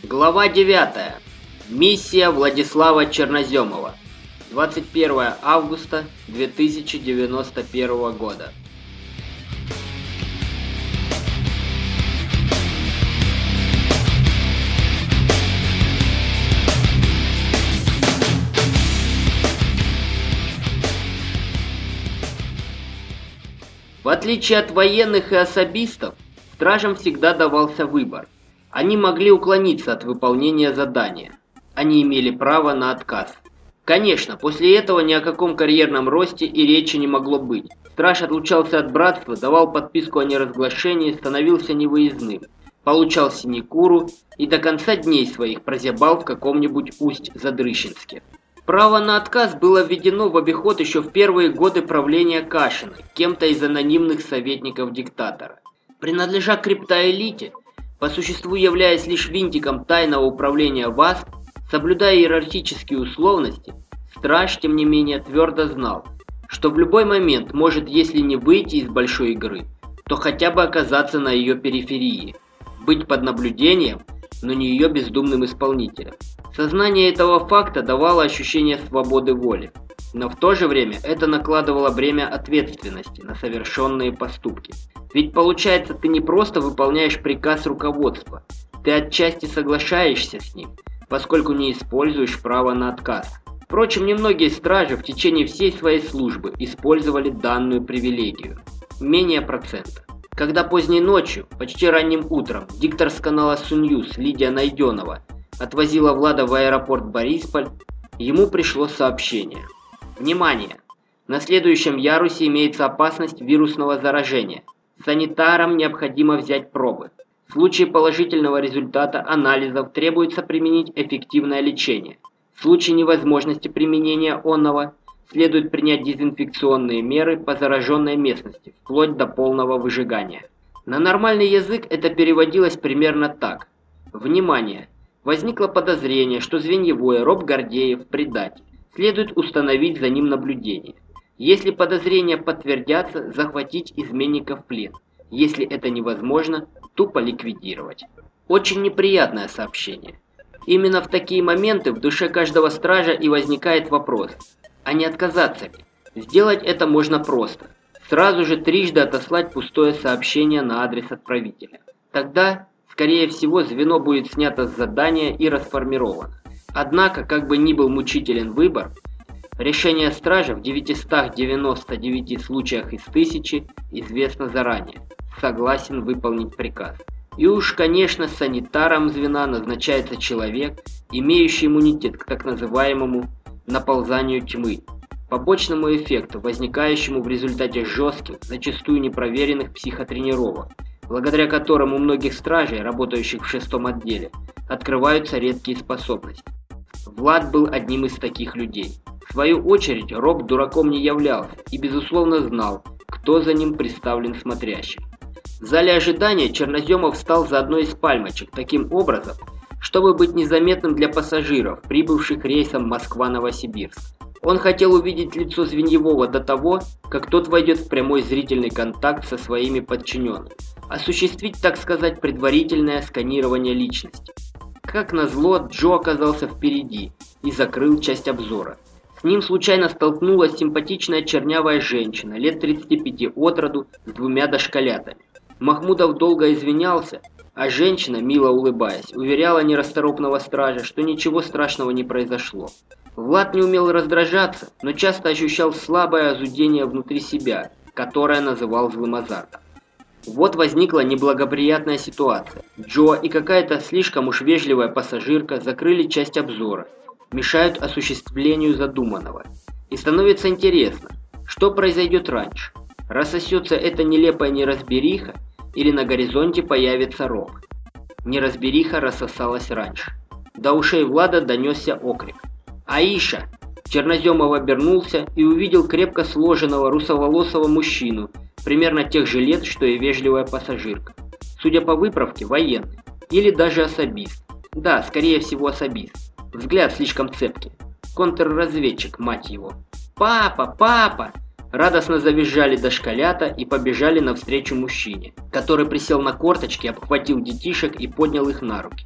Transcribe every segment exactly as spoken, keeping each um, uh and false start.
Глава девятая. Миссия Владислава Черноземова. двадцать первое августа две тысячи девяносто первого года. В отличие от военных и особистов, стражам всегда давался выбор. Они могли уклониться от выполнения задания. Они имели право на отказ. Конечно, после этого ни о каком карьерном росте и речи не могло быть. Страж отлучался от братства, давал подписку о неразглашении, становился невыездным, получал синекуру и до конца дней своих прозябал в каком-нибудь Усть-Задрыщенске. Право на отказ было введено в обиход еще в первые годы правления Кашина, кем-то из анонимных советников диктатора. Принадлежа к криптоэлите, по существу являясь лишь винтиком тайного управления ВАСП, соблюдая иерархические условности, страж, тем не менее, твердо знал, что в любой момент может, если не выйти из большой игры, то хотя бы оказаться на ее периферии, быть под наблюдением, но не ее бездумным исполнителем. Сознание этого факта давало ощущение свободы воли, но в то же время это накладывало бремя ответственности на совершенные поступки. Ведь получается, ты не просто выполняешь приказ руководства, ты отчасти соглашаешься с ним, поскольку не используешь право на отказ. Впрочем, немногие стражи в течение всей своей службы использовали данную привилегию. Менее процента. Когда поздней ночью, почти ранним утром, диктор с канала Суньюз Лидия Найденова отвозила Влада в аэропорт Борисполь, ему пришло сообщение. Внимание! На следующем ярусе имеется опасность вирусного заражения. Санитарам необходимо взять пробы. В случае положительного результата анализов требуется применить эффективное лечение. В случае невозможности применения онного следует принять дезинфекционные меры по зараженной местности, вплоть до полного выжигания. На нормальный язык это переводилось примерно так. Внимание! Возникло подозрение, что звеньевой Роб Гордеев предатель. Следует установить за ним наблюдение. Если подозрения подтвердятся, захватить изменника в плен. Если это невозможно, тупо ликвидировать. Очень неприятное сообщение. Именно в такие моменты в душе каждого стража и возникает вопрос, а не отказаться ли? Сделать это можно просто. Сразу же трижды отослать пустое сообщение на адрес отправителя. Тогда, скорее всего, звено будет снято с задания и расформировано. Однако, как бы ни был мучителен выбор, решение стража в девятистах девяноста девяти случаях из тысячи известно заранее. Согласен выполнить приказ. И уж, конечно, санитаром звена назначается человек, имеющий иммунитет к так называемому наползанию тьмы, побочному эффекту, возникающему в результате жестких, зачастую непроверенных психотренировок, благодаря которым у многих стражей, работающих в шестом отделе, открываются редкие способности. Влад был одним из таких людей. В свою очередь, Роб дураком не являлся и, безусловно, знал, кто за ним представлен смотрящим. В зале ожидания Черноземов встал за одной из пальмочек таким образом, чтобы быть незаметным для пассажиров, прибывших рейсом Москва-Новосибирск. Он хотел увидеть лицо Звеньевого до того, как тот войдет в прямой зрительный контакт со своими подчиненными, осуществить, так сказать, предварительное сканирование личности. Как назло, Джо оказался впереди и закрыл часть обзора. С ним случайно столкнулась симпатичная чернявая женщина, лет тридцати пяти от роду, с двумя дошколятами. Махмудов долго извинялся, а женщина, мило улыбаясь, уверяла нерасторопного стража, что ничего страшного не произошло. Влад не умел раздражаться, но часто ощущал слабое озудение внутри себя, которое называл злым азартом. Вот возникла неблагоприятная ситуация. Джо и какая-то слишком уж вежливая пассажирка закрыли часть обзора, мешают осуществлению задуманного. И становится интересно, что произойдет раньше. Рассосется эта нелепая неразбериха, или на горизонте появится Роб. Неразбериха рассосалась раньше. До ушей Влада донесся окрик. «Аиша!» Черноземов обернулся и увидел крепко сложенного русоволосого мужчину, примерно тех же лет, что и вежливая пассажирка. Судя по выправке, военный. Или даже особист. Да, скорее всего особист. Взгляд слишком цепкий. Контрразведчик, мать его. «Папа! Папа!» Радостно завизжали дошколята и побежали навстречу мужчине, который присел на корточки, обхватил детишек и поднял их на руки.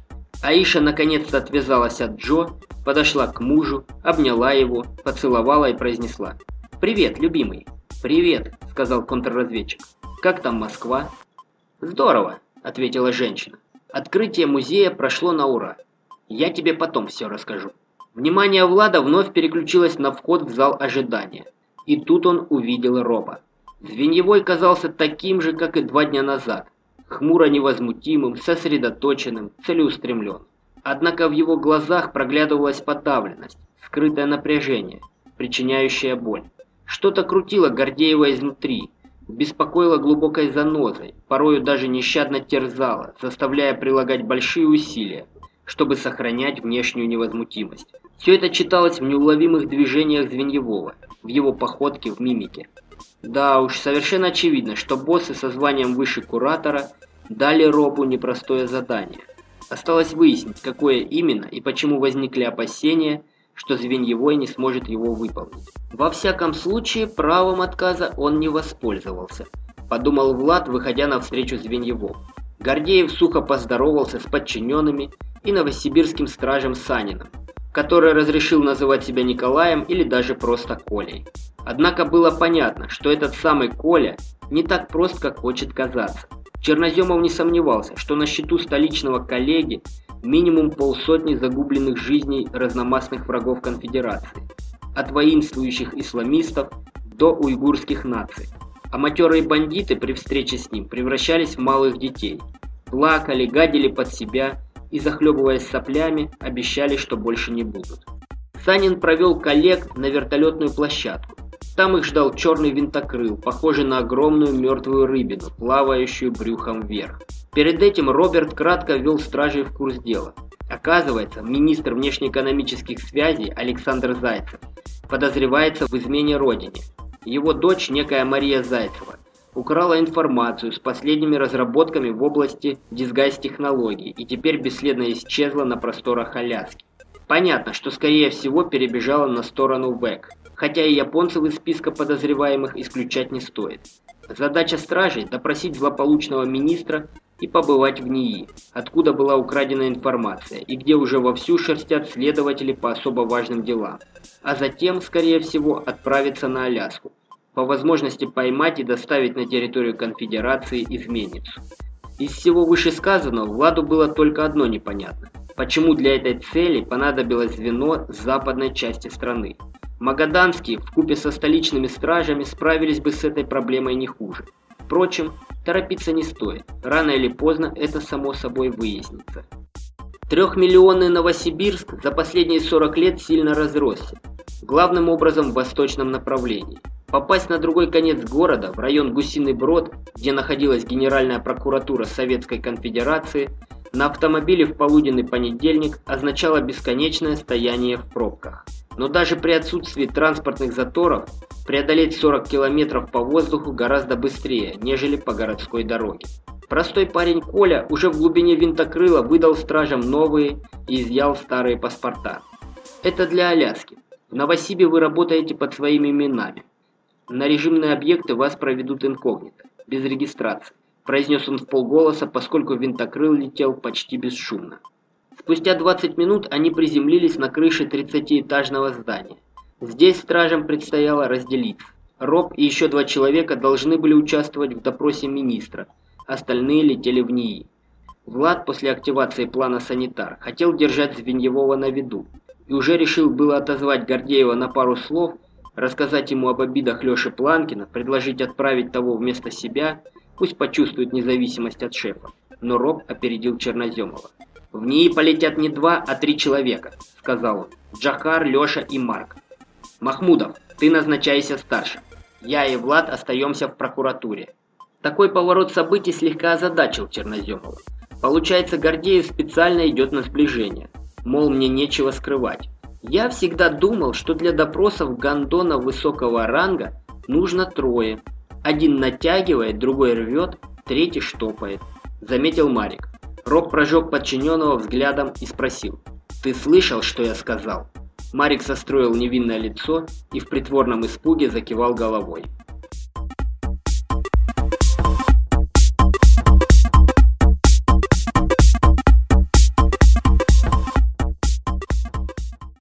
Аиша наконец-то отвязалась от Джо, подошла к мужу, обняла его, поцеловала и произнесла: «Привет, любимый». «Привет», — сказал контрразведчик. «Как там Москва?» «Здорово», — ответила женщина. «Открытие музея прошло на ура. Я тебе потом все расскажу». Внимание Влада вновь переключилось на вход в зал ожидания. И тут он увидел Роба. Звеньевой казался таким же, как и два дня назад. Хмуро невозмутимым, сосредоточенным, целеустремленным. Однако в его глазах проглядывалась подавленность, скрытое напряжение, причиняющее боль. Что-то крутило Гордеева изнутри, беспокоило глубокой занозой, порою даже нещадно терзало, заставляя прилагать большие усилия, чтобы сохранять внешнюю невозмутимость. Все это читалось в неуловимых движениях Звеньевого, в его походке, в мимике. Да уж, совершенно очевидно, что боссы со званием выше куратора дали Робу непростое задание. Осталось выяснить, какое именно и почему возникли опасения, что Звеньевой не сможет его выполнить. Во всяком случае, правом отказа он не воспользовался, подумал Влад, выходя навстречу Звеньевому. Гордеев сухо поздоровался с подчиненными и новосибирским стражем Саниным, который разрешил называть себя Николаем или даже просто Колей. Однако было понятно, что этот самый Коля не так прост, как хочет казаться. Черноземов не сомневался, что на счету столичного коллеги минимум полсотни загубленных жизней разномастных врагов конфедерации, от воинствующих исламистов до уйгурских наций. А матерые бандиты при встрече с ним превращались в малых детей, плакали, гадили под себя и, захлебываясь соплями, обещали, что больше не будут. Санин провел коллег на вертолетную площадку. Там их ждал черный винтокрыл, похожий на огромную мертвую рыбину, плавающую брюхом вверх. Перед этим Роберт кратко ввел стражей в курс дела. Оказывается, министр внешнеэкономических связей Александр Зайцев подозревается в измене родине. Его дочь, некая Мария Зайцева, украла информацию с последними разработками в области дисгайз-технологий и теперь бесследно исчезла на просторах Аляски. Понятно, что скорее всего перебежала на сторону ВЭК, хотя и японцев из списка подозреваемых исключать не стоит. Задача стражей – допросить злополучного министра и побывать в НИИ, откуда была украдена информация и где уже вовсю шерстят следователи по особо важным делам, а затем, скорее всего, отправиться на Аляску, по возможности поймать и доставить на территорию конфедерации изменницу. Из всего вышесказанного Владу было только одно непонятно: почему для этой цели понадобилось звено с западной части страны. Магаданские вкупе со столичными стражами справились бы с этой проблемой не хуже. Впрочем, торопиться не стоит, рано или поздно это само собой выяснится. Трехмиллионный Новосибирск за последние сорок лет сильно разросся, главным образом в восточном направлении. Попасть на другой конец города, в район Гусиный Брод, где находилась Генеральная прокуратура Советской Конфедерации, на автомобиле в полуденный понедельник означало бесконечное стояние в пробках. Но даже при отсутствии транспортных заторов преодолеть сорок километров по воздуху гораздо быстрее, нежели по городской дороге. Простой парень Коля уже в глубине винтокрыла выдал стражам новые и изъял старые паспорта. Это для Аляски. В Новосибе вы работаете под своими именами. На режимные объекты вас проведут инкогнито, без регистрации, произнес он вполголоса, поскольку винтокрыл летел почти бесшумно. Спустя двадцать минут они приземлились на крыше тридцатиэтажного здания. Здесь стражам предстояло разделиться. Роб и еще два человека должны были участвовать в допросе министра, остальные летели в НИИ. Влад после активации плана «Санитар» хотел держать Звеньевого на виду и уже решил было отозвать Гордеева на пару слов, рассказать ему об обидах Лёши Планкина, предложить отправить того вместо себя, пусть почувствует независимость от шефа. Но Роб опередил Черноземова. «В НИИ полетят не два, а три человека», — сказал он. «Джахар, Лёша и Марк. Махмудов, ты назначайся старшим. Я и Влад остаемся в прокуратуре». Такой поворот событий слегка озадачил Черноземова. Получается, Гордеев специально идет на сближение. Мол, мне нечего скрывать. Я всегда думал, что для допросов гондонов высокого ранга нужно трое. Один натягивает, другой рвет, третий штопает, заметил Марик. Роб прожег подчиненного взглядом и спросил: «Ты слышал, что я сказал?» Марик состроил невинное лицо и в притворном испуге закивал головой.